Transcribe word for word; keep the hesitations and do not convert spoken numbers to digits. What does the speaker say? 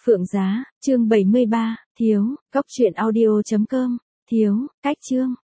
Phượng Giá, chương bảy mươi ba, thiếu, cốc truyện audio chấm com, thiếu, cách chương.